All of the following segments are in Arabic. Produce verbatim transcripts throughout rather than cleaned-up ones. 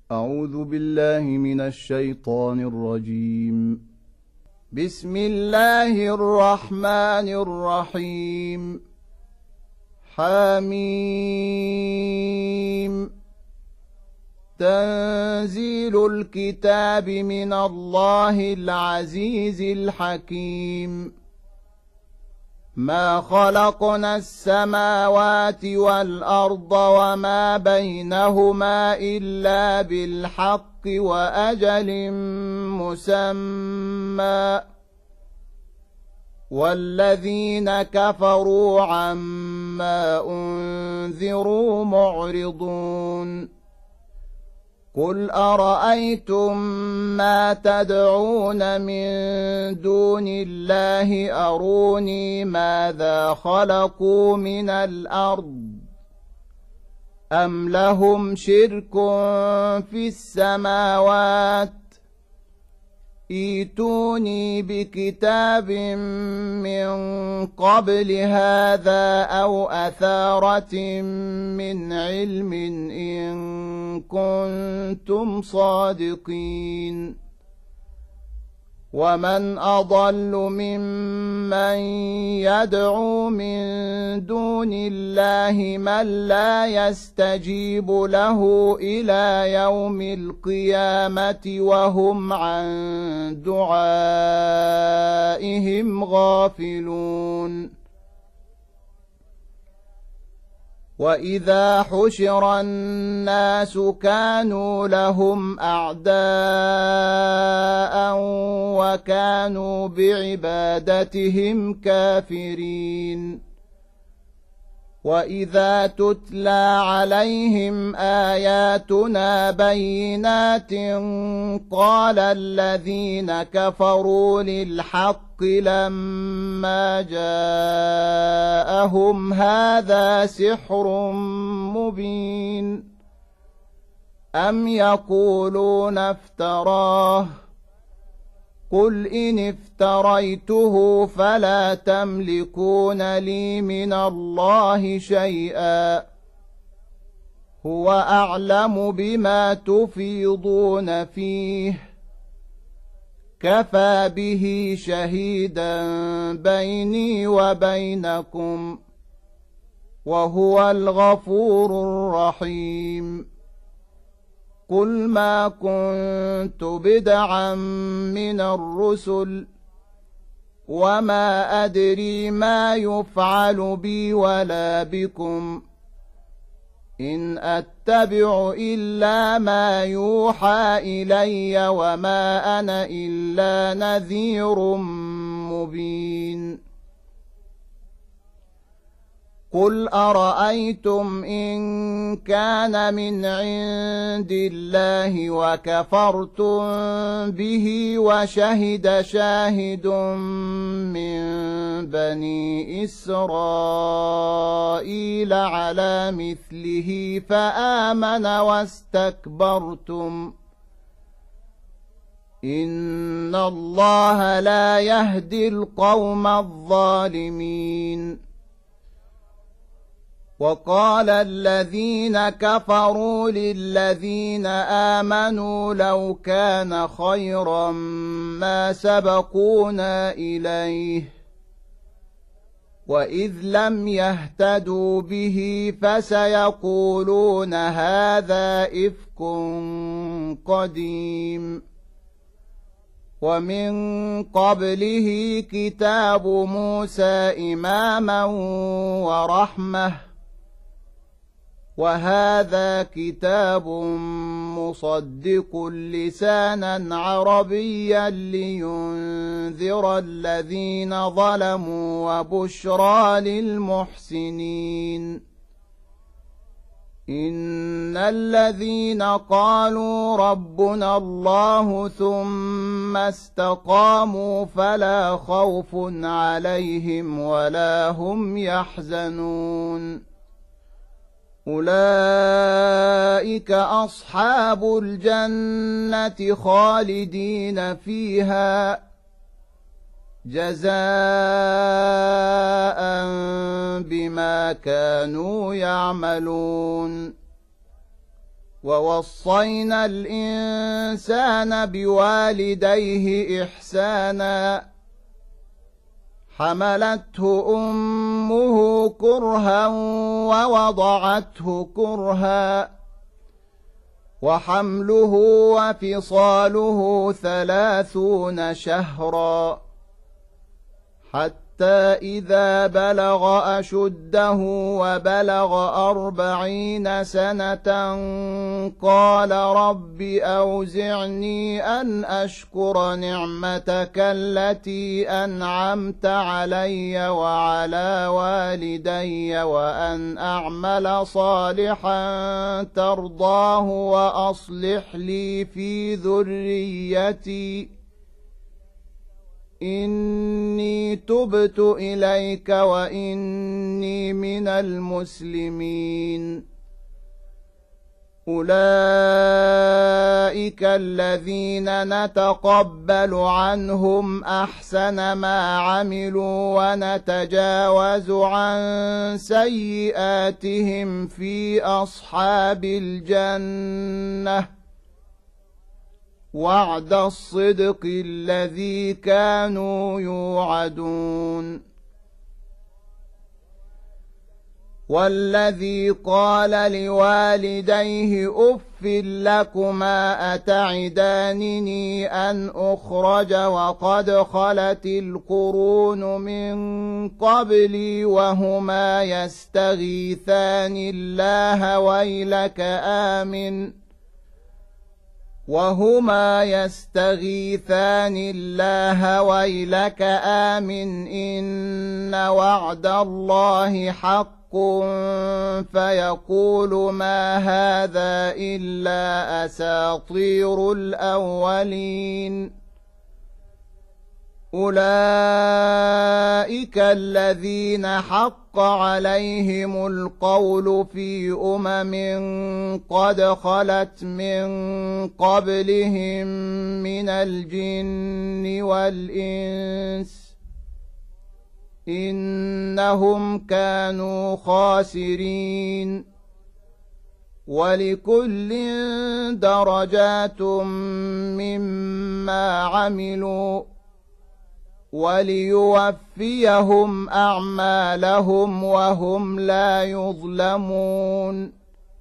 أعوذ بالله من الشيطان الرجيم. بسم الله الرحمن الرحيم. حميم. تنزيل الكتاب من الله العزيز الحكيم. ما خلقنا السماوات والأرض وما بينهما إلا بالحق وأجل مسمى، والذين كفروا عما أنذروا معرضون. قل أرأيتم ما تدعون من دون الله أروني ماذا خلقوا من الأرض أم لهم شرك في السماوات ائتوني بكتاب من قبل هذا أو أثارة من علم إن كنتم صادقين. ومن أضل ممن يدعو من دون الله من لا يستجيب له إلى يوم القيامة وهم عن دعائهم غافلون. وإذا حشر الناس كانوا لهم أعداء وكانوا بعبادتهم كافرين. وإذا تتلى عليهم آياتنا بينات قال الذين كفروا للحق لما جاءهم هذا سحر مبين. أم يقولون افتراه قل إن افتريته فلا تملكون لي من الله شيئا هو أعلم بما تفيضون فيه كفى به شهيدا بيني وبينكم وهو الغفور الرحيم. قل ما كنت بدعا من الرسل وما أدري ما يفعل بي ولا بكم إن أتبع إلا ما يوحى إلي وما أنا إلا نذير مبين. قل أرأيتم إن كان من عند الله وكفرتم به وشهد شاهد من بني إسرائيل على مثله فآمن واستكبرتم إن الله لا يهدي القوم الظالمين. وقال الذين كفروا للذين آمنوا لو كان خيرا ما سبقونا إليه وإذ لم يهتدوا به فسيقولون هذا إفك قديم. ومن قبله كتاب موسى إماما ورحمة وهذا كتاب مصدق لسانا عربيا لينذر الذين ظلموا وبشرى للمحسنين. إن الذين قالوا ربنا الله ثم استقاموا فلا خوف عليهم ولا هم يحزنون. أولئك أصحاب الجنة خالدين فيها جزاء بما كانوا يعملون. ووصينا الإنسان بوالديه إحسانا حملته أمه كرها ووضعته كرها وحمله وفصاله ثلاثون شهرا حتى إذا بلغ أشده وبلغ أربعين سنة قال رب أوزعني أن أشكر نعمتك التي أنعمت علي وعلى والدي وأن أعمل صالحا ترضاه وأصلح لي في ذريتي إني تبت إليك وإني من المسلمين أولئك الذين نتقبل عنهم أحسن ما عملوا ونتجاوز عن سيئاتهم في أصحاب الجنة وعد الصدق الذي كانوا يوعدون والذي قال لوالديه أف لكما أتعدانني أن أخرج وقد خلت القرون من قبلي وهما يستغيثان الله ويلك آمن وهما يستغيثان الله ويلك آمن إن وعد الله حق فيقول ما هذا إلا أساطير الأولين أولئك الذين حق عليهم القول في أمم قد خلت من قبلهم من الجن والإنس إنهم كانوا خاسرين ولكل درجات مما عملوا وليوفيهم أعمالهم وهم لا يظلمون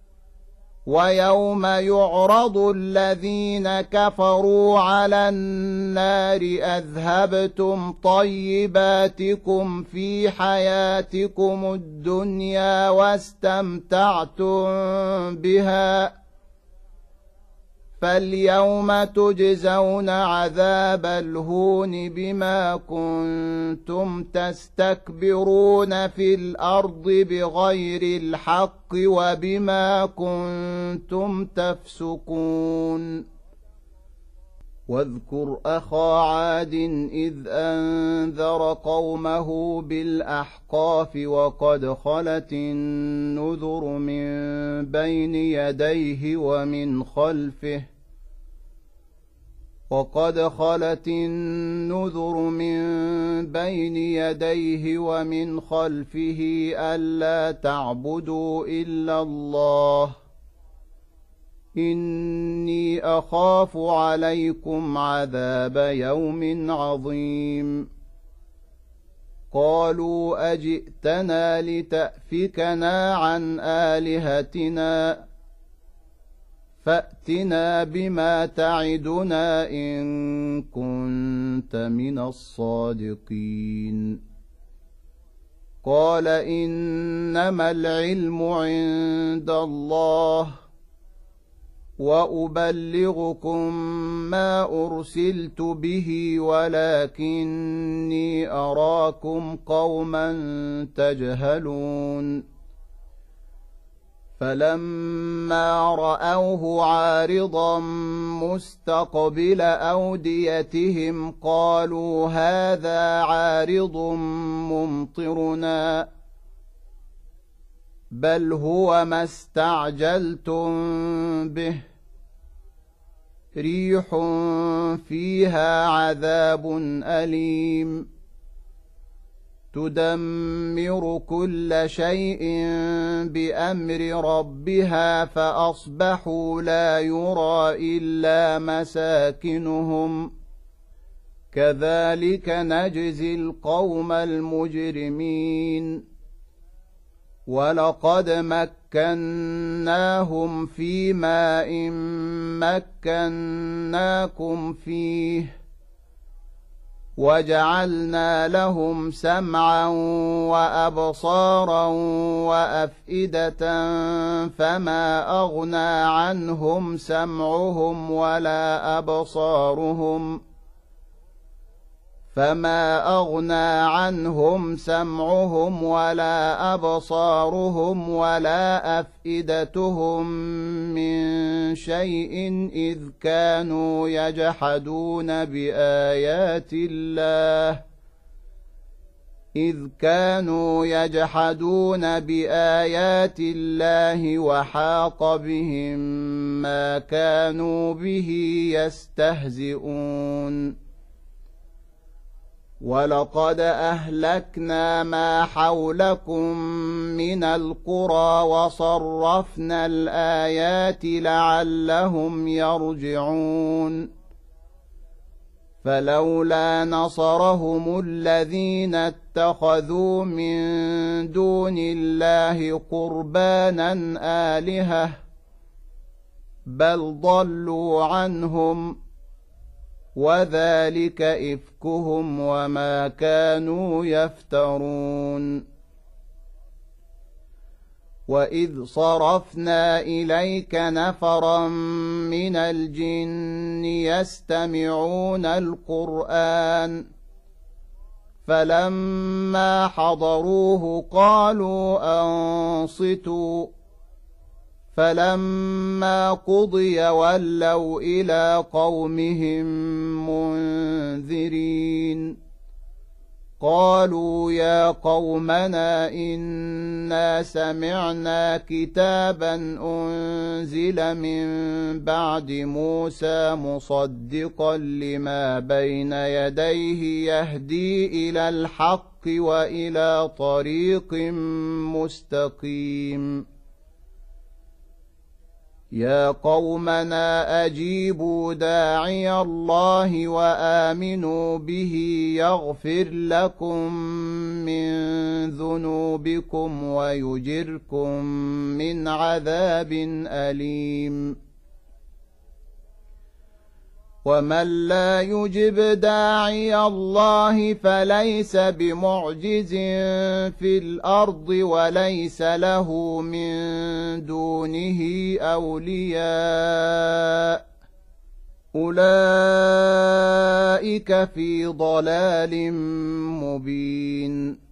ويوم يعرض الذين كفروا على النار أذهبتم طيباتكم في حياتكم الدنيا واستمتعتم بها فاليوم تجزون عذاب الهون بما كنتم تستكبرون في الأرض بغير الحق وبما كنتم تفسقون واذكر أخا عاد إذ أنذر قومه بالأحقاف وقد خلت النذر من بين يديه ومن خلفه وقد خلت النذر من بين يديه ومن خلفه ألا تعبدوا إلا الله إني أخاف عليكم عذاب يوم عظيم قالوا أجئتنا لتأفكنا عن آلهتنا فأتنا بما تعدنا إن كنت من الصادقين قال إنما العلم عند الله وأبلغكم ما أرسلت به ولكني أراكم قوما تجهلون فلما رأوه عارضا مستقبل أوديتهم قالوا هذا عارض ممطرنا بل هو ما استعجلتم به ريح فيها عذاب أليم تدمر كل شيء بأمر ربها فأصبحوا لا يرى إلا مساكنهم كذلك نجزي القوم المجرمين ولقد مكناهم في ماء مكناكم فيه وجعلنا لهم سمعا وأبصارا وأفئدة فما أغنى عنهم سمعهم ولا أبصارهم فما أغنى عنهم سمعهم ولا أبصارهم ولا أفئدتهم من شيء إذ كانوا يجحدون بآيات الله إذ كانوا يجحدون بآيات الله وحاق بهم ما كانوا به يستهزئون ولقد أهلكنا ما حولكم من القرى وصرفنا الآيات لعلهم يرجعون فلولا نصرهم الذين اتخذوا من دون الله قربانا آلهة بل ضلوا عنهم وذلك إفكهم وما كانوا يفترون وإذ صرفنا إليك نفرا من الجن يستمعون القرآن فلما حضروه قالوا أنصتوا فلما قضي ولوا إلى قومهم منذرين قالوا يا قومنا إنا سمعنا كتابا أنزل من بعد موسى مصدقا لما بين يديه يهدي إلى الحق وإلى طريق مستقيم يا قومنا أجيبوا داعي الله وآمنوا به يغفر لكم من ذنوبكم ويجركم من عذاب أليم ومن لا يجب داعي الله فليس بمعجز في الأرض وليس له من دونه أولياء أولئك في ضلال مبين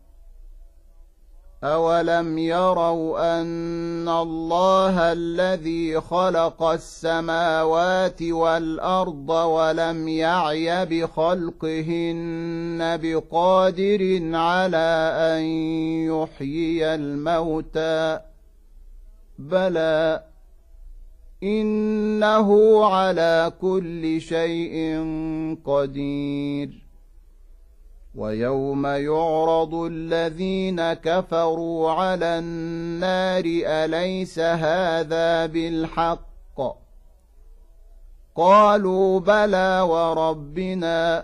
أولم يروا أن الله الذي خلق السماوات والأرض ولم يعي بخلقهن بقادر على أن يحيي الموتى بلى إنه على كل شيء قدير ويوم يعرض الذين كفروا على النار أليس هذا بالحق قالوا بلى وربنا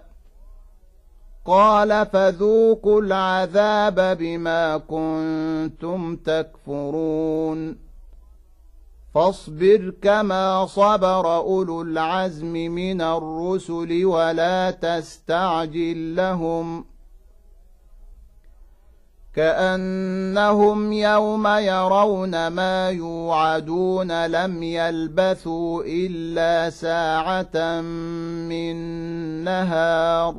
قال فذوقوا العذاب بما كنتم تكفرون فاصبر كما صبر أولو العزم من الرسل ولا تستعجل لهم كأنهم يوم يرون ما يوعدون لم يلبثوا إلا ساعة من نهار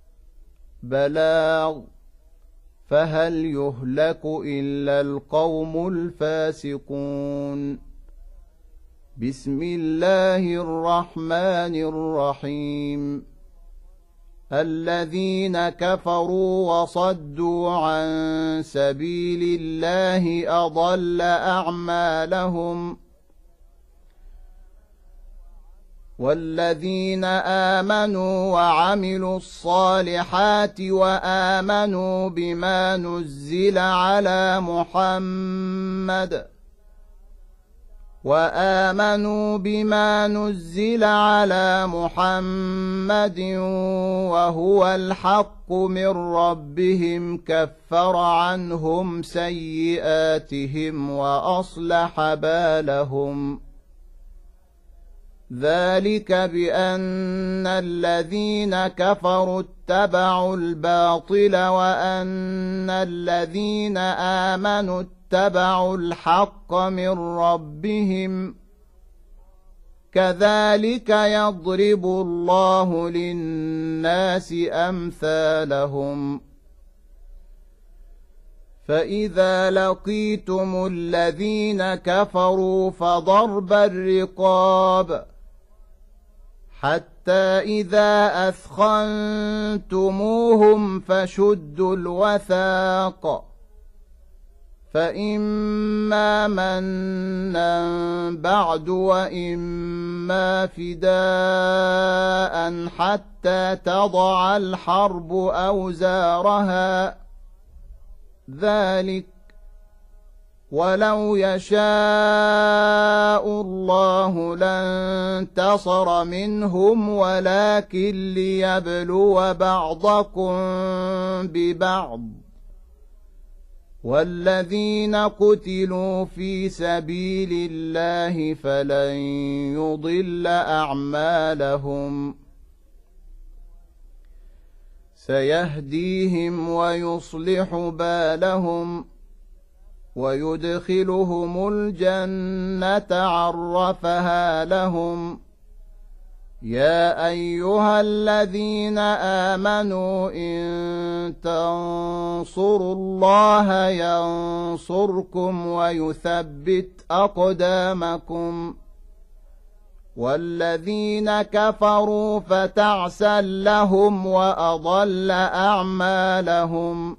بلاغ فهل يهلك إلا القوم الفاسقون بسم الله الرحمن الرحيم الذين كفروا وصدوا عن سبيل الله أضل أعمالهم والذين آمنوا وعملوا الصالحات وآمنوا بما نزل على محمد وآمنوا بما نزل على محمد وهو الحق من ربهم كفر عنهم سيئاتهم وأصلح بالهم ذلك بأن الذين كفروا اتبعوا الباطل وأن الذين آمنوا اتبعوا الحق من ربهم كذلك يضرب الله للناس أمثالهم فإذا لقيتم الذين كفروا فضرب الرقاب حتى إذا أثخنتموهم فشدوا الوثاق فإما منا بعد وإما فداء حتى تضع الحرب أوزارها ذلك ولو يشاء الله لانتصر منهم ولكن ليبلو بعضكم ببعض والذين قتلوا في سبيل الله فلن يضل أعمالهم سيهديهم ويصلح بالهم ويدخلهم الجنة عرفها لهم يا أيها الذين آمنوا إن تنصروا الله ينصركم ويثبت أقدامكم والذين كفروا فتعسا لهم وأضل أعمالهم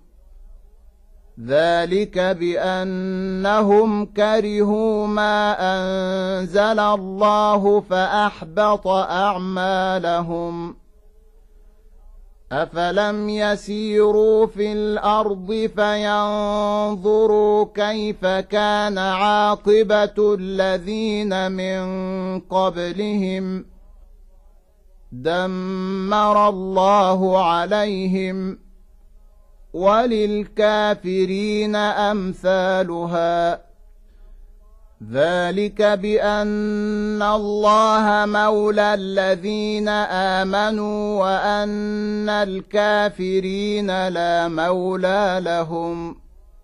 ذلك بأنهم كرهوا ما أنزل الله فأحبط أعمالهم أفلم يسيروا في الأرض فينظروا كيف كان عاقبة الذين من قبلهم دمر الله عليهم وللكافرين أمثالها ذلك بأن الله مولى الذين آمنوا وأن الكافرين لا مولى لهم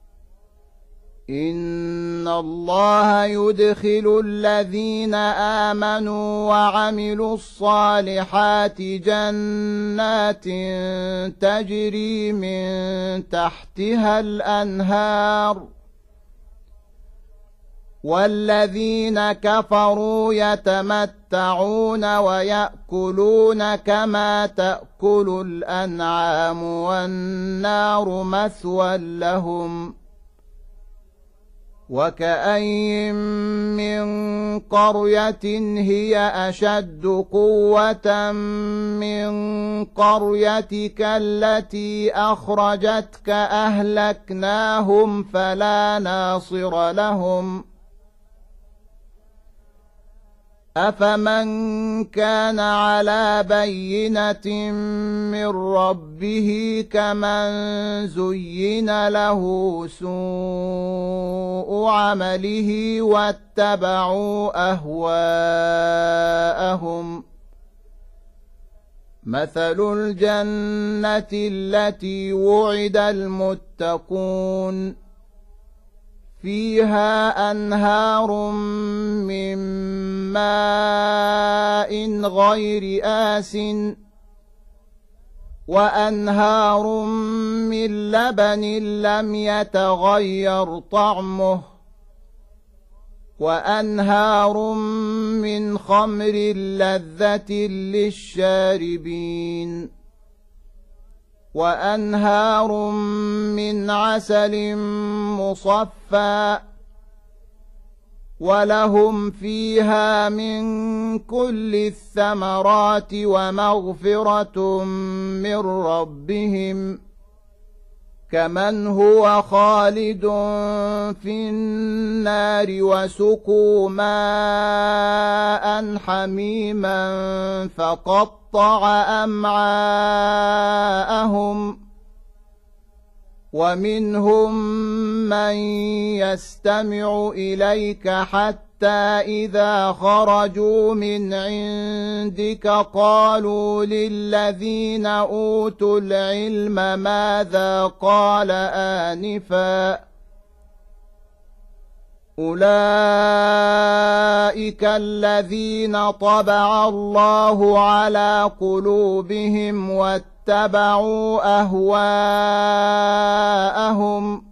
إن الله يدخل الذين آمنوا وعملوا الصالحات جنات تجري من تحتها الأنهار والذين كفروا يتمتعون ويأكلون كما تأكل الأنعام والنار مثوى لهم وكأين من قرية هي أشد قوة من قريتك التي أخرجتك أهلكناهم فلا ناصر لهم أفمن كان على بينة من ربه كمن زين له سوء عمله واتبعوا أهواءهم مثل الجنة التي وعد المتقون فيها أنهار من ماء غير آسٍ وأنهار من لبن لم يتغير طعمه وأنهار من خمر لذة للشاربين وأنهار من عسل مصفى ولهم فيها من كل الثمرات ومغفرة من ربهم كمن هو خالد في النار وسقوا ماء حميما فقطع أمعاءهم ومنهم من يستمع إليك حتى إذا خرجوا من عندك قالوا للذين أوتوا العلم ماذا قال آنفا أولئك الذين طبع الله على قلوبهم واتبعوا أهواءهم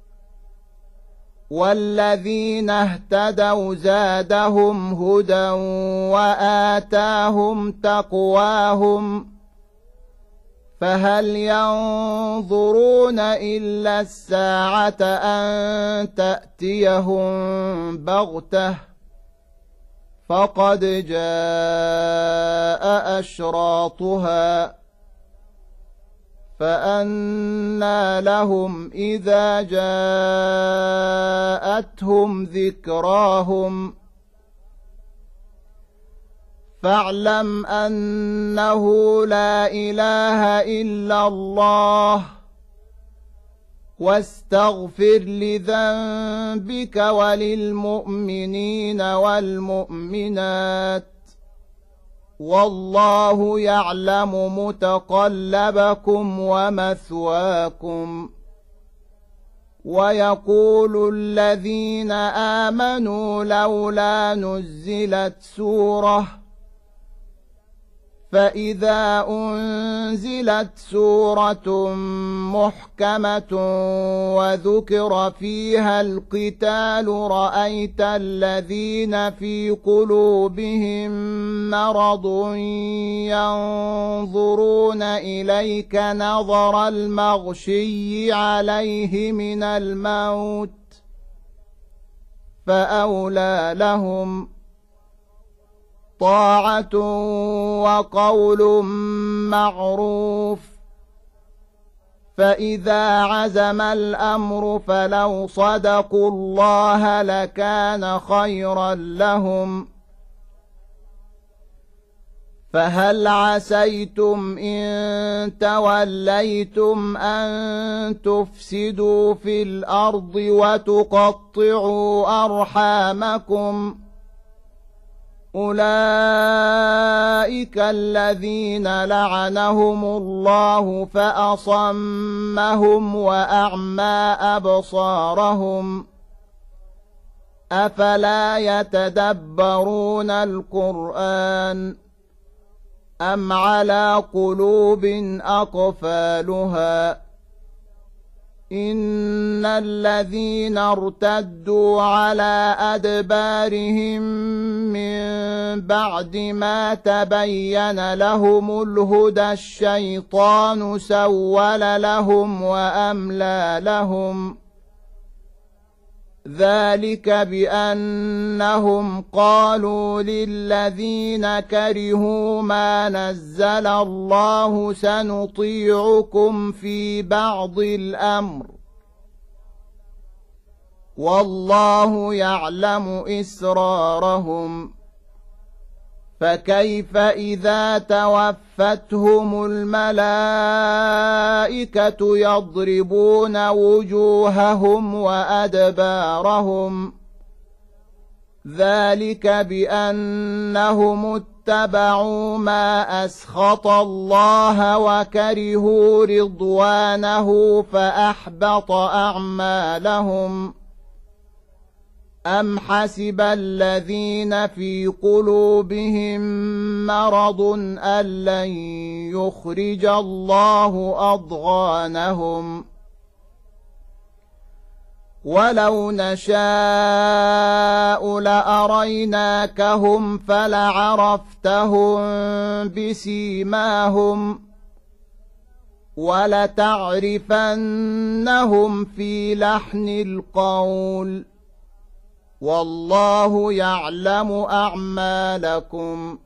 والذين اهتدوا زادهم هدى وآتاهم تقواهم فهل ينظرون إلا الساعة أن تأتيهم بغتة فقد جاء أشراطها فأنى لهم إذا جاءتهم ذكراهم فاعلم أنه لا إله إلا الله واستغفر لذنبك وللمؤمنين والمؤمنات والله يعلم متقلبكم ومثواكم ويقول الذين آمنوا لولا نزلت سورة فإذا أنزلت سورة محكمة وذكر فيها القتال رأيت الذين في قلوبهم مرض ينظرون إليك نظر المغشي عليه من الموت فأولى لهم طاعة وقول معروف فإذا عزم الأمر فلو صدقوا الله لكان خيرا لهم فهل عسيتم إن توليتم أن تفسدوا في الأرض وتقطعوا أرحامكم أولئك الذين لعنهم الله فأصمهم وأعمى أبصارهم أفلا يتدبرون القرآن أم على قلوب أقفالها إن الذين ارتدوا على أدبارهم من بعد ما تبين لهم الهدى الشيطان سول لهم وأملى لهم ذلك بأنهم قالوا للذين كرهوا ما نزل الله سنطيعكم في بعض الأمر والله يعلم إسرارهم فكيف إذا توفتهم الملائكة يضربون وجوههم وأدبارهم ذلك بأنهم اتبعوا ما أسخط الله وكرهوا رضوانه فأحبط أعمالهم أم حسب الذين في قلوبهم مرض أن لن يخرج الله أضغانهم ولو نشاء لأريناكهم فلعرفتهم بسيماهم ولتعرفنهم في لحن القول والله يعلم أعمالكم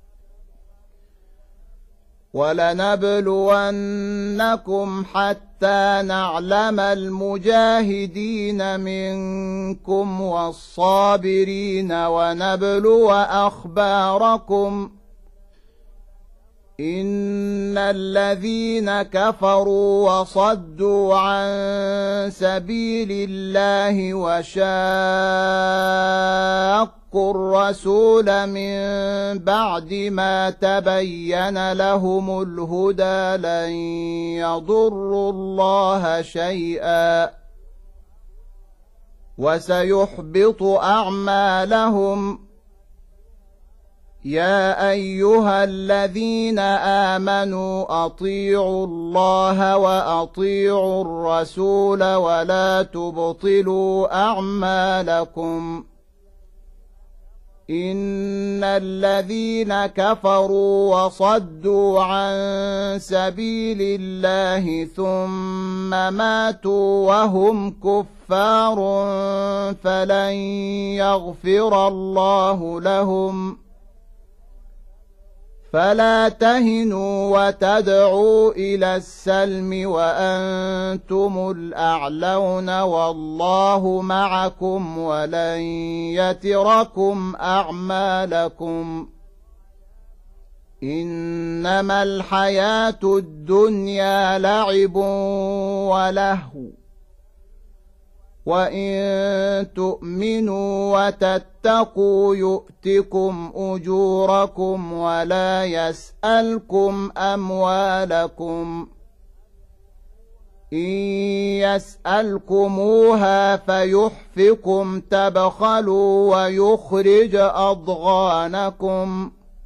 ولنبلونكم حتى نعلم المجاهدين منكم والصابرين ونبلو أخباركم إن الذين كفروا وصدوا عن سبيل الله وشاقوا الرسول من بعد ما تبين لهم الهدى لن يضروا الله شيئا وسيحبط أعمالهم يا أيها الذين آمنوا أطيعوا الله وأطيعوا الرسول ولا تبطلوا أعمالكم إن الذين كفروا وصدوا عن سبيل الله ثم ماتوا وهم كفار فلن يغفر الله لهم فلا تهنوا وتدعوا إلى السلم وأنتم الأعلون والله معكم ولن يتركم أعمالكم إنما الحياة الدنيا لعب ولهو وإن تؤمنوا وتتقوا يؤتكم أجوركم ولا يسألكم أموالكم إن يسألكموها فيحفكم تبخلوا ويخرج أضغانكم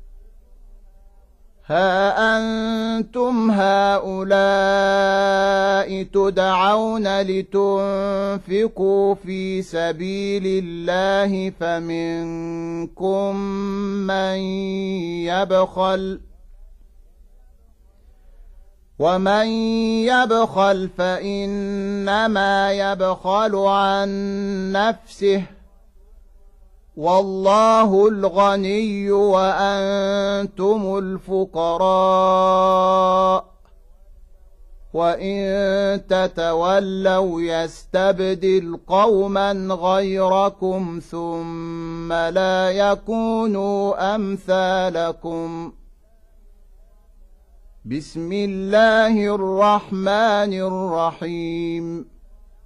ها أنتم هؤلاء تدعون لتنفقوا في سبيل الله فمنكم من يبخل ومن يبخل فإنما يبخل عن نفسه والله الغني وأنتم الفقراء وإن تتولوا يستبدل قوما غيركم ثم لا يكونوا أمثالكم بسم الله الرحمن الرحيم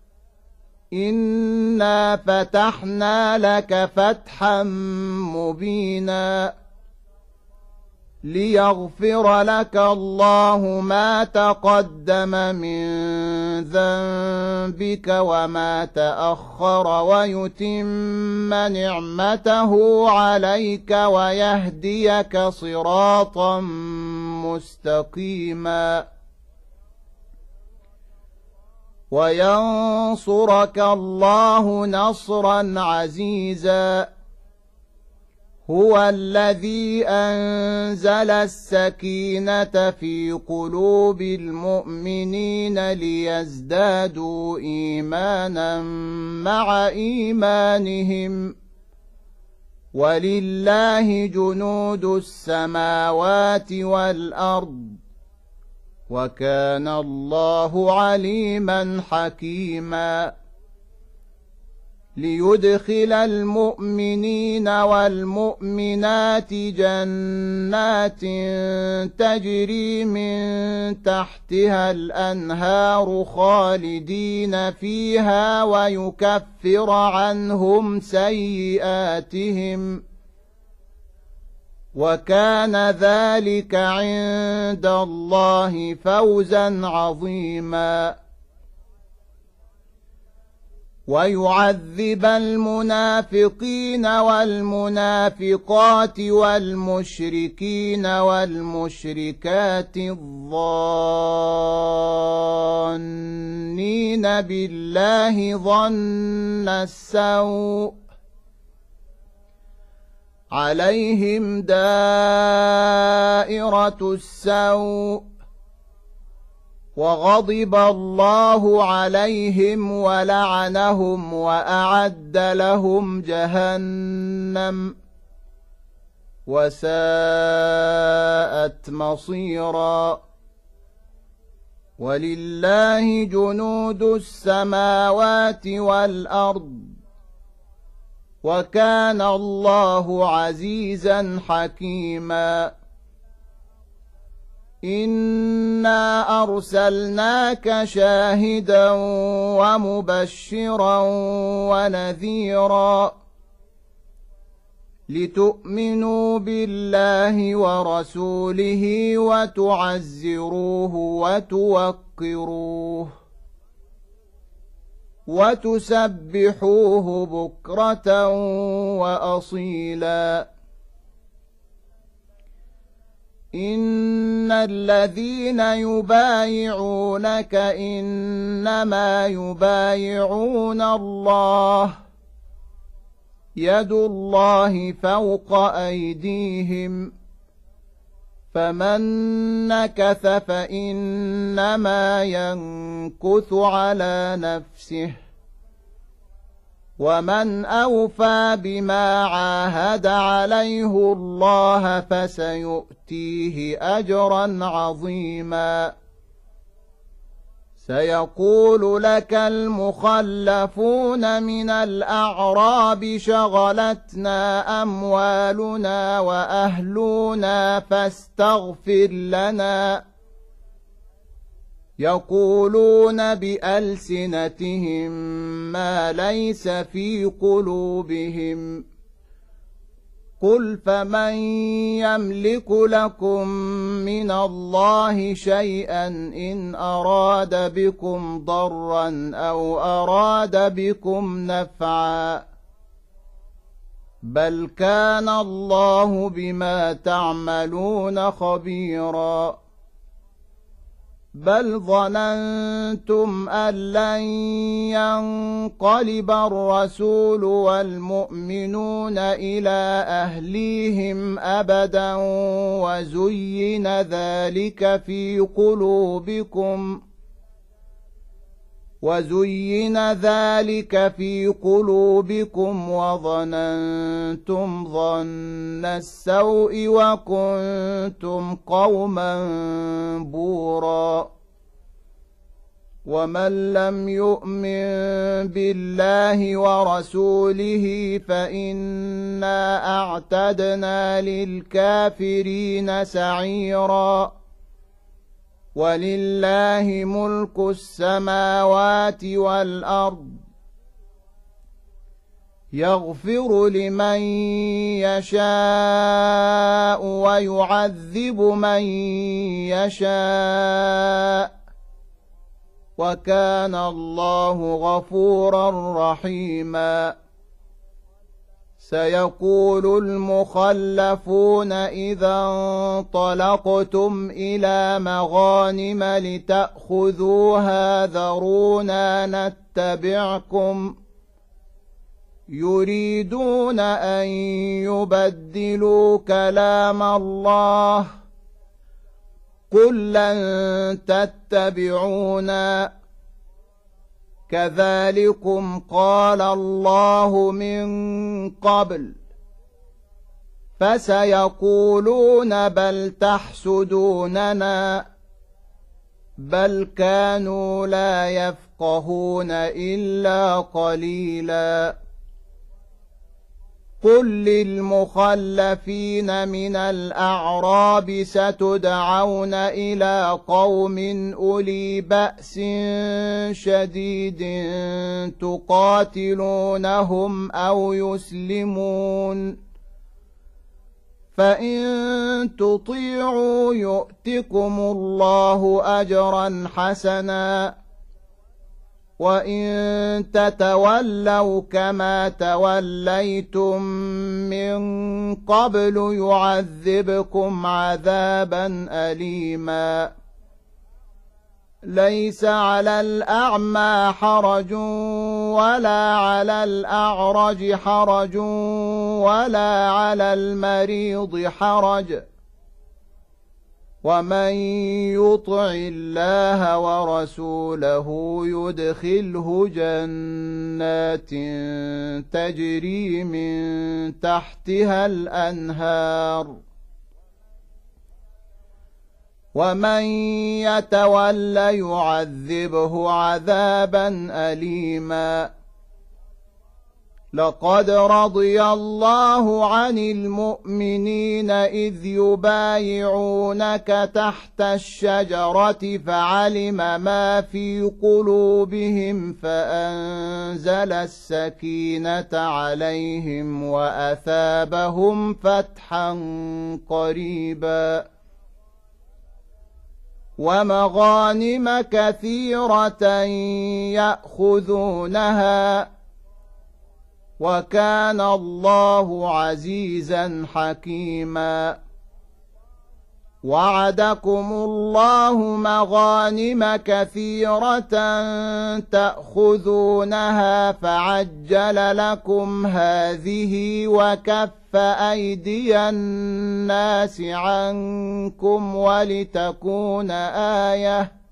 إنا فتحنا لك فتحا مبينا ليغفر لك الله ما تقدم من ذنبك وما تأخر ويتم نعمته عليك ويهديك صراطا مستقيما وينصرك الله نصرا عزيزا هو الذي أنزل السكينة في قلوب المؤمنين ليزدادوا إيمانا مع إيمانهم ولله جنود السماوات والأرض وكان الله عليما حكيما ليدخل المؤمنين والمؤمنات جنات تجري من تحتها الأنهار خالدين فيها ويكفر عنهم سيئاتهم وكان ذلك عند الله فوزا عظيما ويعذب المنافقين والمنافقات والمشركين والمشركات الظانين بالله ظن السوء عليهم دائرة السوء وغضب الله عليهم ولعنهم وأعد لهم جهنم وساءت مصيرا ولله جنود السماوات والأرض وكان الله عزيزا حكيما إنا أرسلناك شاهدا ومبشرا ونذيرا لتؤمنوا بالله ورسوله وتعزروه وتوقروه وتسبحوه بكرة وأصيلا إن الذين يبايعونك إنما يبايعون الله يد الله فوق أيديهم فمن نكث فإنما ينكث على نفسه ومن أوفى بما عاهد عليه الله فسيؤتيه أجرا عظيما سيقول لك المخلفون من الأعراب شغلتنا أموالنا وأهلنا فاستغفر لنا يقولون بألسنتهم ما ليس في قلوبهم قل فمن يملك لكم من الله شيئا إن أراد بكم ضرا أو أراد بكم نفعا بل كان الله بما تعملون خبيرا بل ظننتم أن لن ينقلب الرسول والمؤمنون إلى أهليهم أبدا وزين ذلك في قلوبكم وزين ذلك في قلوبكم وظننتم ظن السوء وكنتم قوما بورا ومن لم يؤمن بالله ورسوله فإنا أعتدنا للكافرين سعيرا ولله ملك السماوات والأرض يغفر لمن يشاء ويعذب من يشاء وكان الله غفورا رحيما سيقول المخلفون إذا انطلقتم إلى مغانم لتأخذوها ذرونا نتبعكم يريدون أن يبدلوا كلام الله قل لن تتبعونا كذلكم قال الله من قبل فسيقولون بل تحسدوننا بل كانوا لا يفقهون إلا قليلا قل للمخلفين من الأعراب ستدعون إلى قوم أولي بأس شديد تقاتلونهم أو يسلمون فإن تطيعوا يؤتكم الله أجرا حسنا وإن تتولوا كما توليتم من قبل يعذبكم عذابا أليما ليس على الأعمى حرج ولا على الأعرج حرج ولا على المريض حرج ومن يطع الله ورسوله يدخله جنات تجري من تحتها الأنهار ومن يتول يعذبه عذابا أليما لقد رضي الله عن المؤمنين إذ يبايعونك تحت الشجرة فعلم ما في قلوبهم فأنزل السكينة عليهم وأثابهم فتحا قريبا ومغانم كثيرة يأخذونها وكان الله عزيزا حكيما وعدكم الله مغانم كثيرة تأخذونها فعجل لكم هذه وكف أيدي الناس عنكم ولتكون آية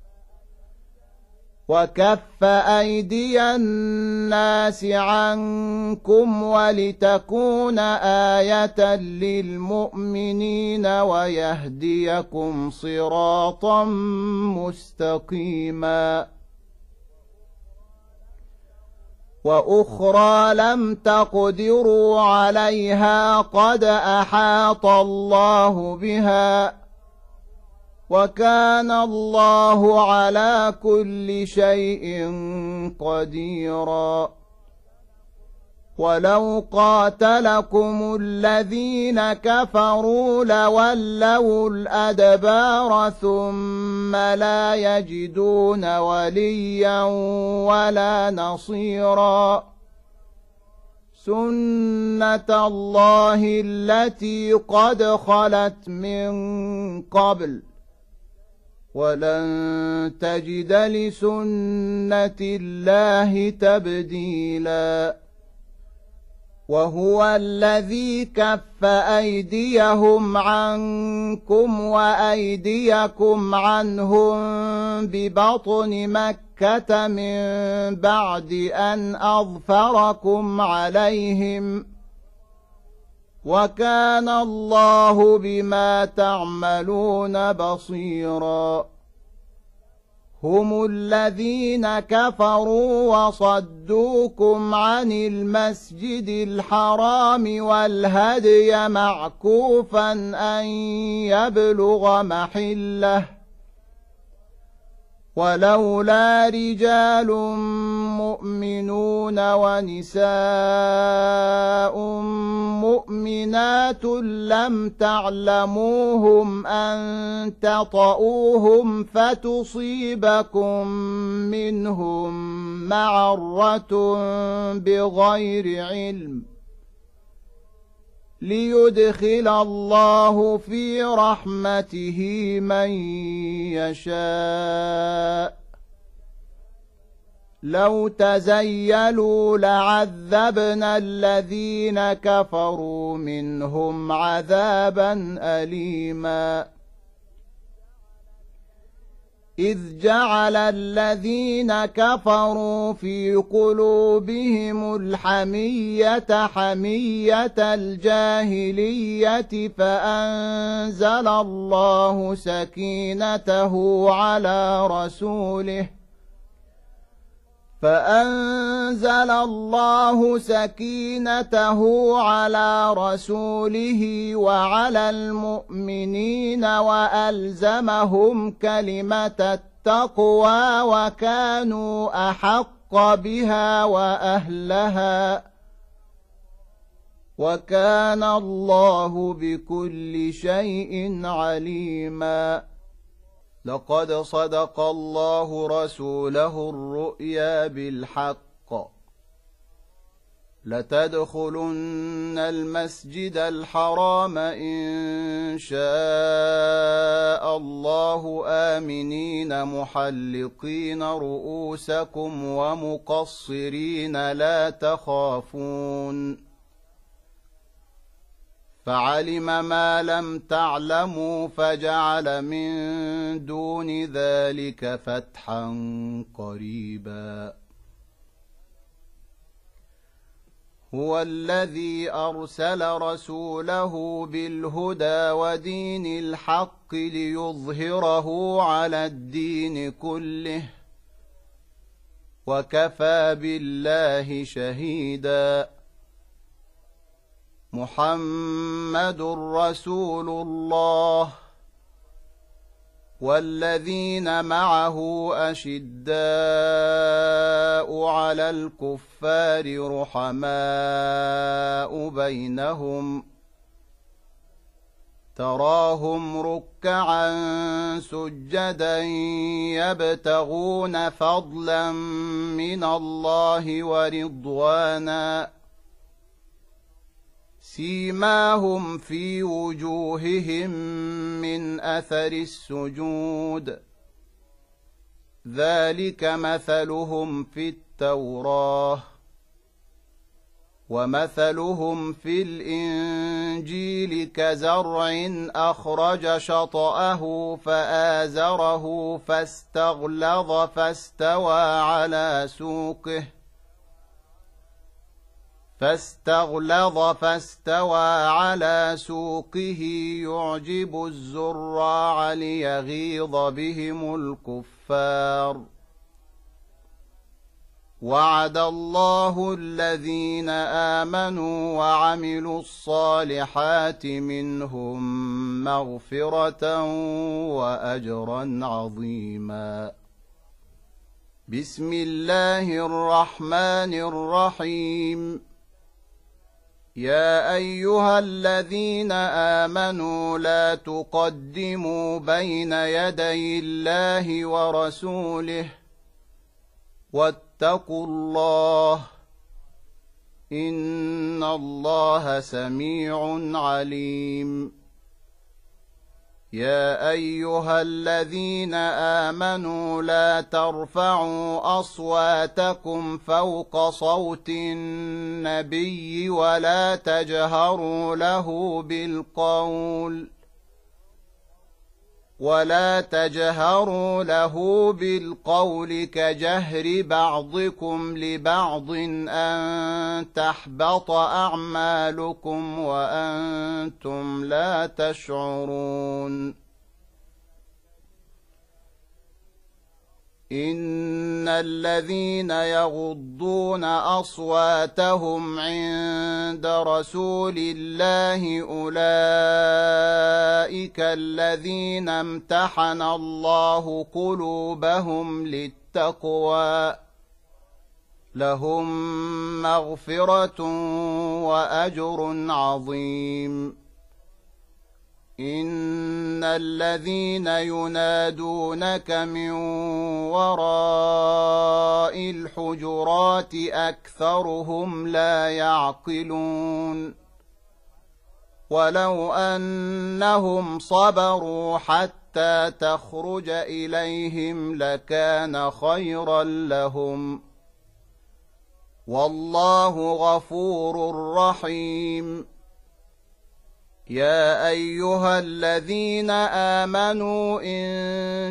وكف أيدي الناس عنكم ولتكون آية للمؤمنين ويهديكم صراطا مستقيما وأخرى لم تقدروا عليها قد أحاط الله بها وكان الله على كل شيء قديرا ولو قاتلكم الذين كفروا لولوا الأدبار ثم لا يجدون وليا ولا نصيرا سنة الله التي قد خلت من قبل ولن تجد لسنة الله تبديلا وهو الذي كف أيديهم عنكم وأيديكم عنهم ببطن مكة من بعد أن أظفركم عليهم وكان الله بما تعملون بصيرا هم الذين كفروا وصدوكم عن المسجد الحرام والهدي معكوفا أن يبلغ محله ولولا رجال مؤمنون ونساء مؤمنات لم تعلموهم أن تطؤوهم فتصيبكم منهم معرة بغير علم ليدخل الله في رحمته من يشاء لو تزيلوا لعذبنا الذين كفروا منهم عذابا أليما إذ جعل الذين كفروا في قلوبهم الحمية حمية الجاهلية فأنزل الله سكينته على رسوله فأنزل الله سكينته على رسوله وعلى المؤمنين وألزمهم كلمة التقوى وكانوا أحق بها وأهلها وكان الله بكل شيء عليما لقد صدق الله رسوله الرؤيا بالحق لتدخلن المسجد الحرام إن شاء الله آمنين محلقين رؤوسكم ومقصرين لا تخافون فعلم ما لم تعلموا فجعل من دون ذلك فتحا قريبا هو الذي أرسل رسوله بالهدى ودين الحق ليظهره على الدين كله وكفى بالله شهيدا محمد رسول الله والذين معه أشداء على الكفار رحماء بينهم تراهم ركعا سجدا يبتغون فضلا من الله ورضوانا سيماهم في وجوههم من أثر السجود ذلك مثلهم في التوراة ومثلهم في الإنجيل كزرع أخرج شطأه فآزره فاستغلظ فاستوى على سوقه فاستغلظ فاستوى على سوقه يعجب الزراع ليغيظ بهم الكفار وعد الله الذين آمنوا وعملوا الصالحات منهم مغفرة وأجرا عظيما بسم الله الرحمن الرحيم يا أيها الذين آمنوا لا تقدموا بين يدي الله ورسوله واتقوا الله إن الله سميع عليم يا أيها الذين آمنوا لا ترفعوا أصواتكم فوق صوت النبي ولا تجهروا له بالقول ولا تجهروا له بالقول كجهر بعضكم لبعض أن تحبط أعمالكم وأنتم لا تشعرون إن الذين يغضون أصواتهم عند رسول الله أولئك الذين امتحن الله قلوبهم للتقوى لهم مغفرة وأجر عظيم إن الذين ينادونك من وراء الحجرات أكثرهم لا يعقلون ولو أنهم صبروا حتى تخرج إليهم لكان خيرا لهم والله غفور رحيم يا أيها الذين آمنوا إن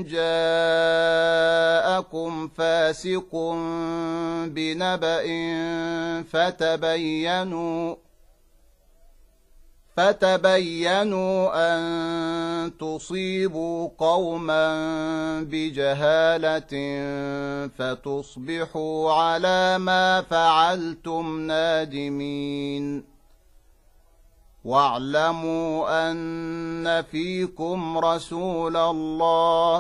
جاءكم فاسق بنبأ فتبينوا فتبينوا أن تصيبوا قوما بجهالة فتصبحوا على ما فعلتم نادمين واعلموا أن فيكم رسول الله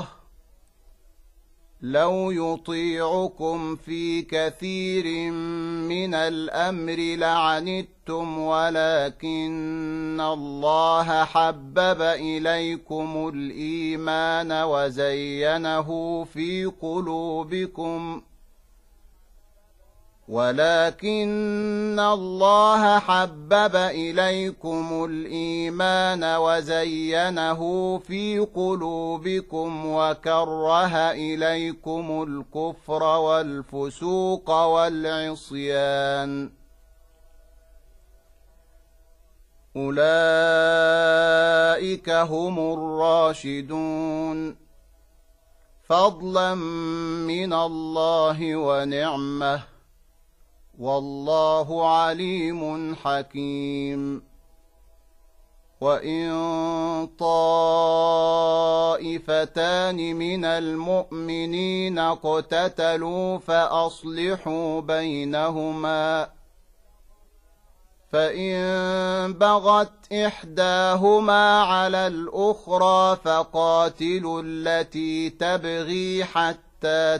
لو يطيعكم في كثير من الأمر لعنتم ولكن الله حبب إليكم الإيمان وزينه في قلوبكم ولكن الله حبب إليكم الإيمان وزينه في قلوبكم وكره إليكم الكفر والفسوق والعصيان أولئك هم الراشدون فضلا من الله ونعمه والله عليم حكيم وإن طائفتان من المؤمنين اقتتلوا فأصلحوا بينهما فإن بغت إحداهما على الأخرى فقاتلوا التي تبغي حتى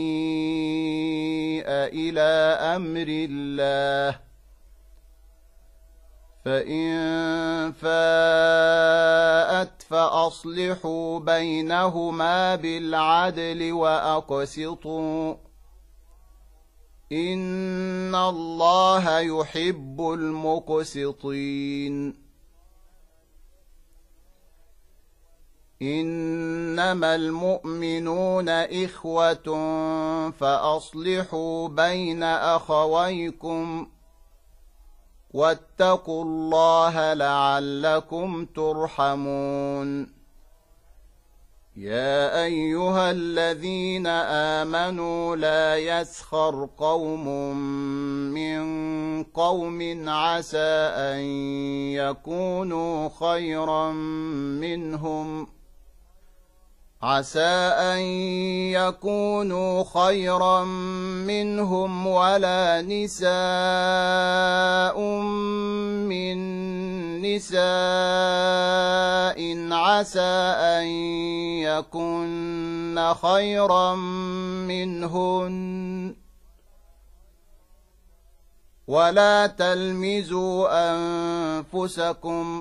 تفيء إلى أمر الله فإن فاءت فأصلحوا بينهما بالعدل وأقسطوا إن الله يحب المقسطين إنما المؤمنون إخوة فأصلحوا بين أخويكم واتقوا الله لعلكم ترحمون يا أيها الذين آمنوا لا يسخر قوم من قوم عسى أن يكونوا خيرا منهم عسى أن يكونوا خيرا منهم ولا نساء من نساء عسى أن يكن خيرا منهن ولا تلمزوا أنفسكم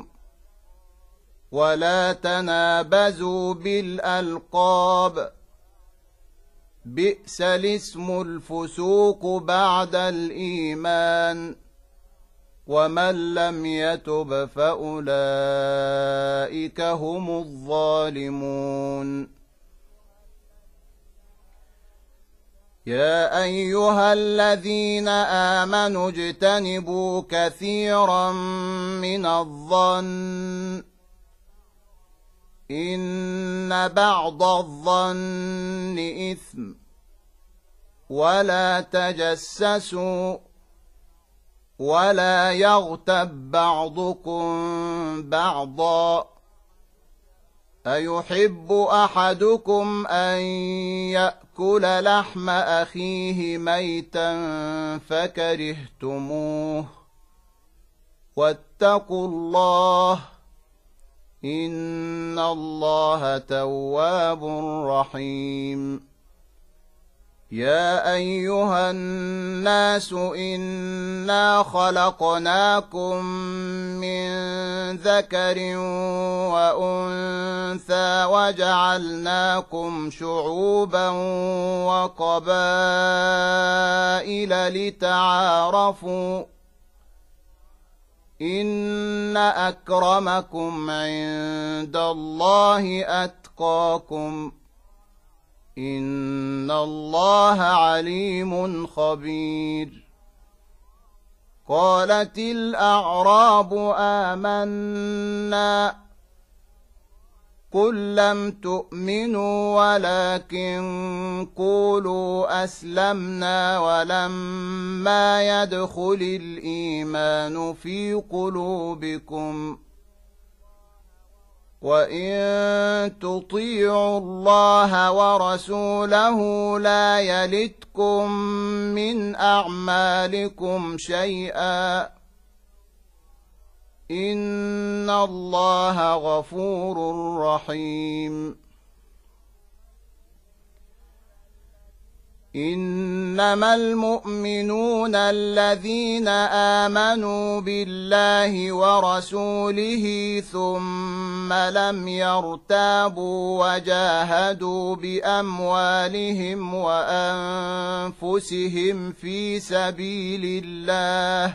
ولا تنابزوا بالألقاب بئس الاسم الفسوق بعد الإيمان ومن لم يتب فأولئك هم الظالمون يا أيها الذين آمنوا اجتنبوا كثيرا من الظن إن بعض الظن إثم ولا تجسسوا ولا يغتب بعضكم بعضا أيحب أحدكم أن يأكل لحم أخيه ميتا فكرهتموه واتقوا الله إن الله تواب رحيم يا أيها الناس إنا خلقناكم من ذكر وأنثى وجعلناكم شعوبا وقبائل لتعارفوا إن أكرمكم عند الله أتقاكم إن الله عليم خبير قالت الأعراب آمنا قل لم تؤمنوا ولكن قولوا أسلمنا ولما يدخل الإيمان في قلوبكم وإن تطيعوا الله ورسوله لا يلتكم من أعمالكم شيئا إن الله غفور رحيم إنما المؤمنون الذين آمنوا بالله ورسوله ثم لم يرتابوا وجاهدوا بأموالهم وأنفسهم في سبيل الله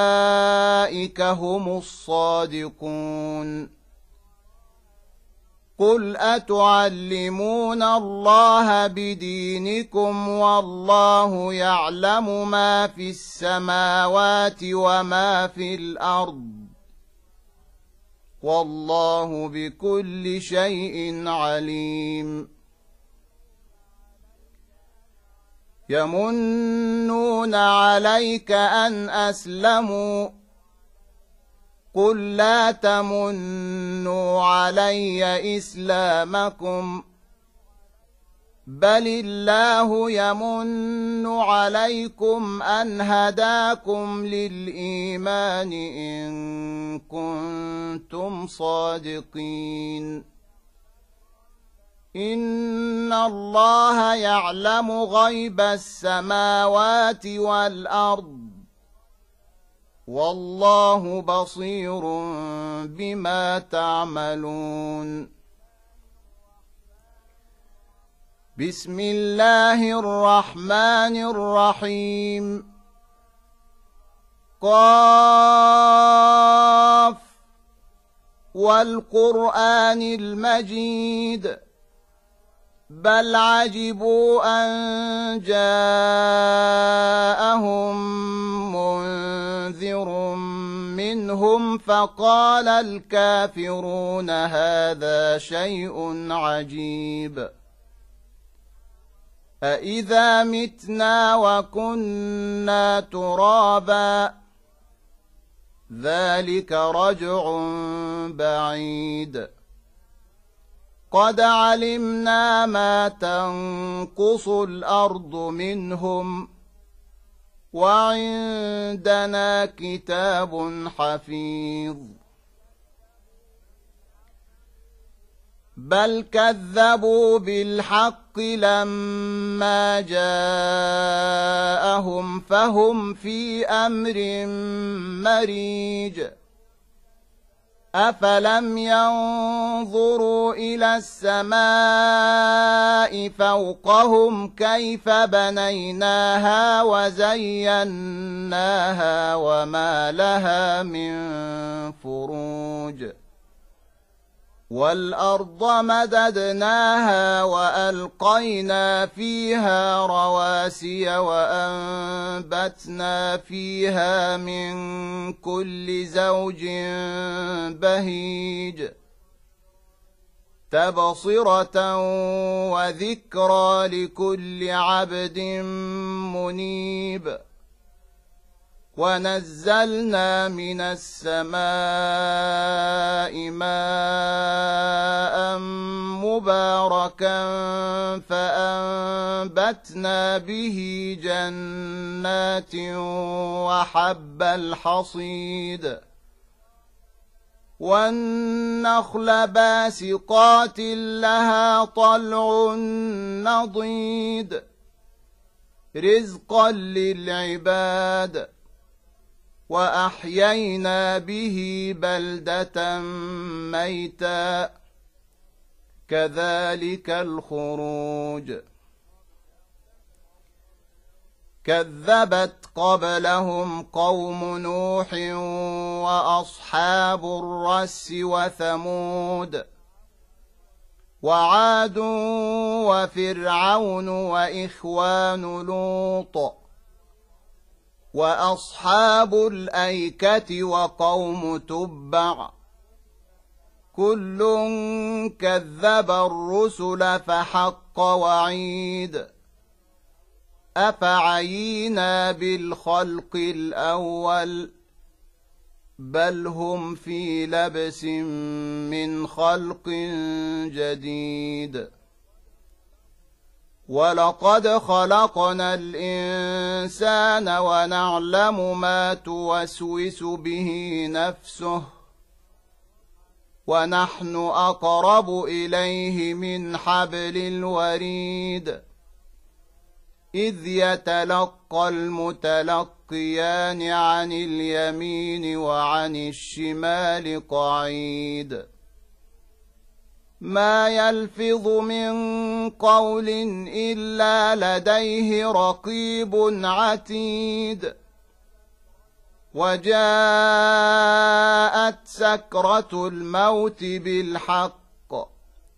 أولئك هم الصادقون قل أتعلمون الله بدينكم والله يعلم ما في السماوات وما في الأرض والله بكل شيء عليم يمنون عليك أن أسلموا قل لا تمنوا علي إسلامكم بل الله يمن عليكم أن هداكم للإيمان إن كنتم صادقين إن الله يعلم غيب السماوات والأرض والله بصير بما تعملون بسم الله الرحمن الرحيم قاف والقرآن المجيد بل عجبوا أن جاءهم منذر منهم فقال الكافرون هذا شيء عجيب أإذا متنا وكنا ترابا ذلك رجع بعيد قد علمنا ما تنقص الأرض منهم وعندنا كتاب حفيظ بل كذبوا بالحق لما جاءهم فهم في أمر مريج أفلم ينظروا إلى السماء فوقهم كيف بنيناها وزيناها وما لها من فروج والأرض مددناها وألقينا فيها رواسي وأنبتنا فيها من كل زوج بهيج تبصرة وذكرى لكل عبد منيب ونزلنا من السماء ماء مباركا فأنبتنا به جنات وحب الحصيد والنخل باسقات لها طلع نضيد رزقا للعباد وأحيينا به بلدة ميتا كذلك الخروج كذبت قبلهم قوم نوح وأصحاب الرس وثمود وعاد وفرعون وإخوان لوط وأصحاب الأيكة وقوم تبع كل كذب الرسل فحق وعيد أفعينا بالخلق الأول بل هم في لبس من خلق جديد ولقد خلقنا الإنسان ونعلم ما توسوس به نفسه ونحن أقرب إليه من حبل الوريد إذ يتلقى المتلقيان عن اليمين وعن الشمال قعيد ما يلفظ من قول إلا لديه رقيب عتيد وجاءت سكرة الموت بالحق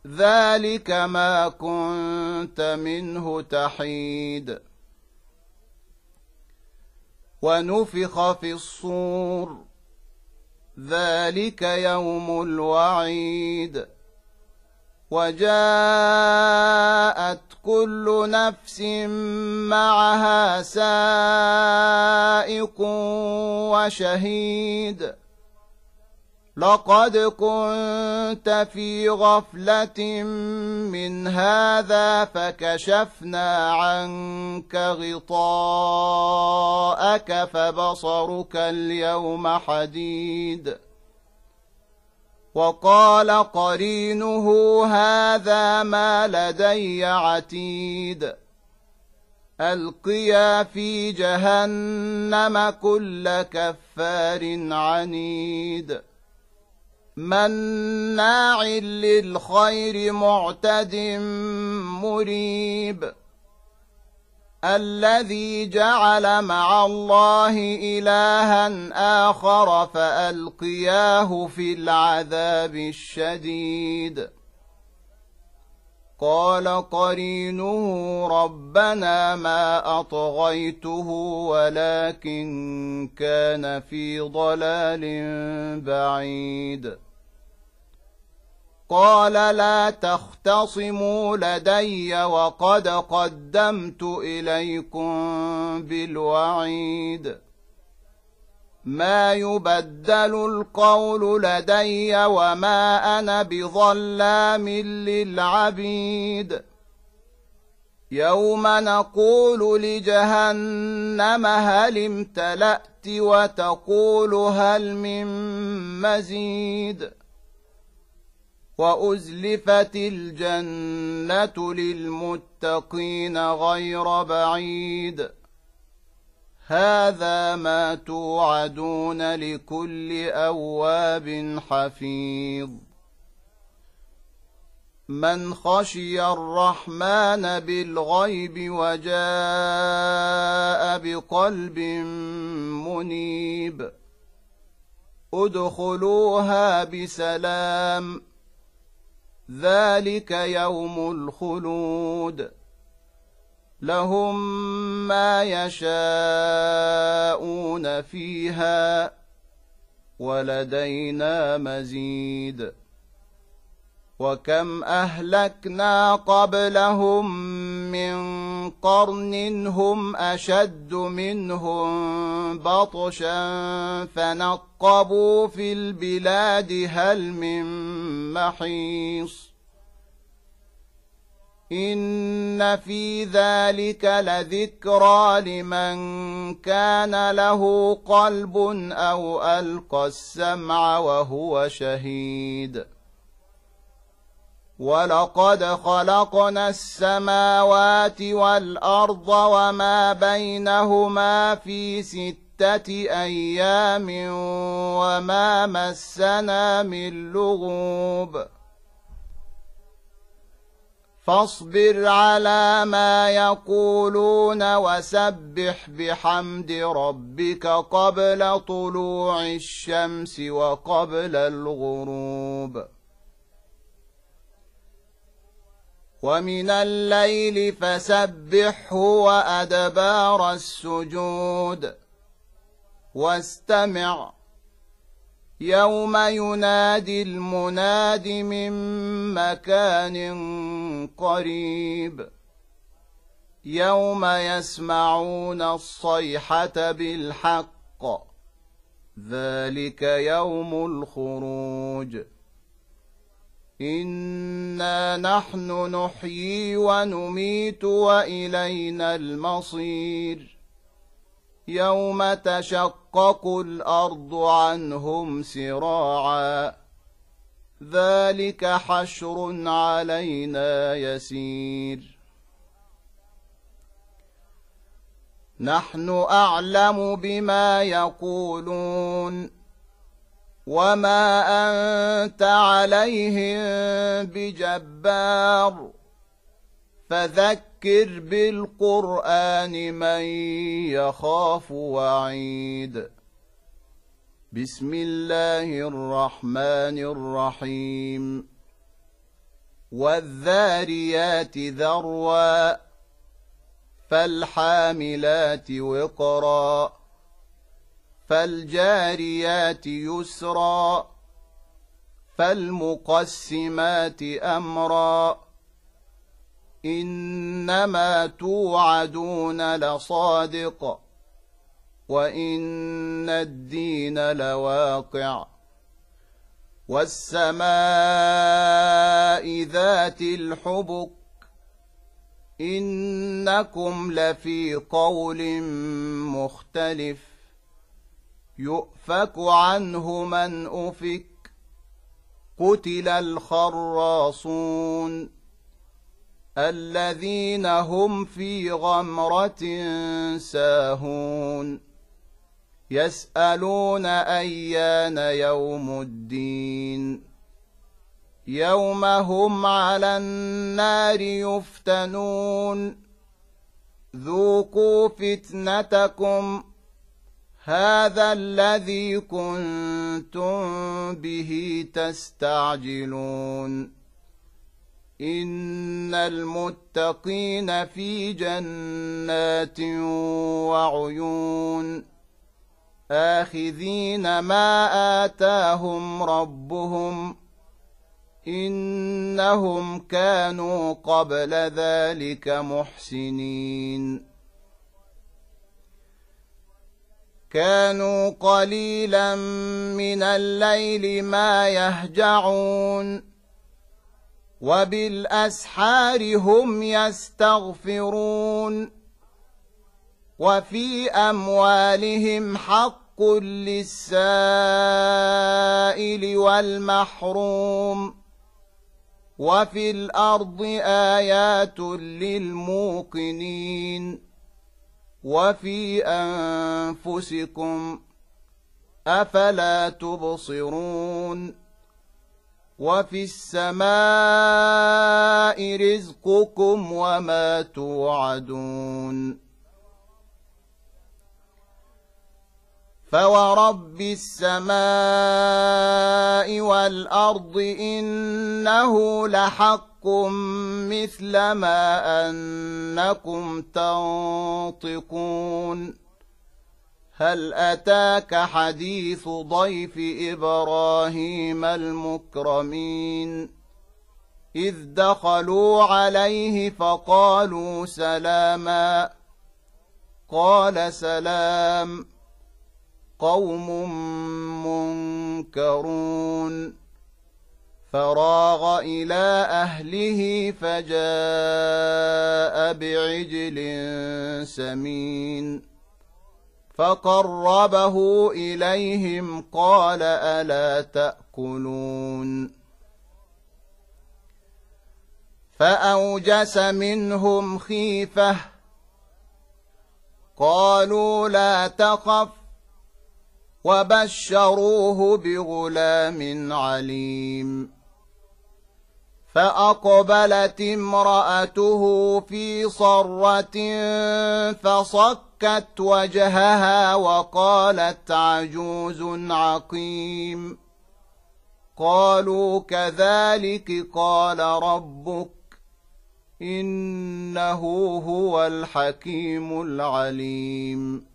ذلك ما كنت منه تحيد ونفخ في الصور ذلك يوم الوعيد وجاءت كل نفس معها سائق وشهيد لقد كنت في غفلة من هذا فكشفنا عنك غطاءك فبصرك اليوم حديد وقال قرينه هذا ما لدي عتيد ألقيا في جهنم كل كفار عنيد مناع للخير معتد مريب الذي جعل مع الله إلها آخر فألقياه في العذاب الشديد قال قرينه ربنا ما أطغيته ولكن كان في ضلال بعيد قال لا تختصموا لدي وقد قدمت إليكم بالوعيد ما يبدل القول لدي وما أنا بظلام للعبيد يوم نقول لجهنم هل امتلأت وتقول هل من مزيد وأزلفت الجنة للمتقين غير بعيد هذا ما توعدون لكل أواب حفيظ من خشي الرحمن بالغيب وجاء بقلب منيب ادخلوها بسلام ذلك يوم الخلود لهم ما يشاءون فيها ولدينا مزيد وكم أهلكنا قبلهم من قرن هم أشد منهم بطشا فنقبوا في البلاد هل من محيص إن في ذلك لذكرى لمن كان له قلب أو ألقى السمع وهو شهيد ولقد خلقنا السماوات والأرض وما بينهما في ستة أيام وما مسنا من لغوب فاصبر على ما يقولون وسبح بحمد ربك قبل طلوع الشمس وقبل الغروب ومن الليل فسبحه وأدبار السجود واستمع يوم ينادي المناد من مكان قريب يوم يسمعون الصيحة بالحق ذلك يوم الخروج إنا نحن نحيي ونميت وإلينا المصير يوم تشقق الأرض عنهم سراعا ذلك حشر علينا يسير نحن أعلم بما يقولون وما أنت عليهم بجبار فذكر بالقرآن من يخاف وعيد بسم الله الرحمن الرحيم والذاريات ذروا فالحاملات وقرا فالجاريات يسرا فالمقسمات أمرا إنما توعدون لصادق وإن الدين لواقع والسماء ذات الحبك إنكم لفي قول مختلف يؤفك عنه من أفك قتل الخراصون الذين هم في غمرة ساهون يسألون أيان يوم الدين يوم هم على النار يفتنون ذوقوا فتنتكم هذا الذي كنتم به تستعجلون إن المتقين في جنات وعيون آخذين ما آتاهم ربهم إنهم كانوا قبل ذلك محسنين كانوا قليلا من الليل ما يهجعون وبالأسحار هم يستغفرون وفي أموالهم حق للسائل والمحروم وفي الأرض آيات للموقنين وفي أنفسكم أفلا تبصرون وفي السماء رزقكم وما توعدون فورب السماء والأرض إنه لحق مثل ما أنكم تنطقون هل أتاك حديث ضيف إبراهيم المكرمين إذ دخلوا عليه فقالوا سلاما قال سلام قوم منكرون فراغ إلى أهله فجاء بعجل سمين فقربه إليهم قال ألا تأكلون فأوجس منهم خيفة قالوا لا تخف وبشروه بغلام عليم فأقبلت امرأته في صرة فصكت وجهها وقالت عجوز عقيم قالوا كذلك قال ربك إنه هو الحكيم العليم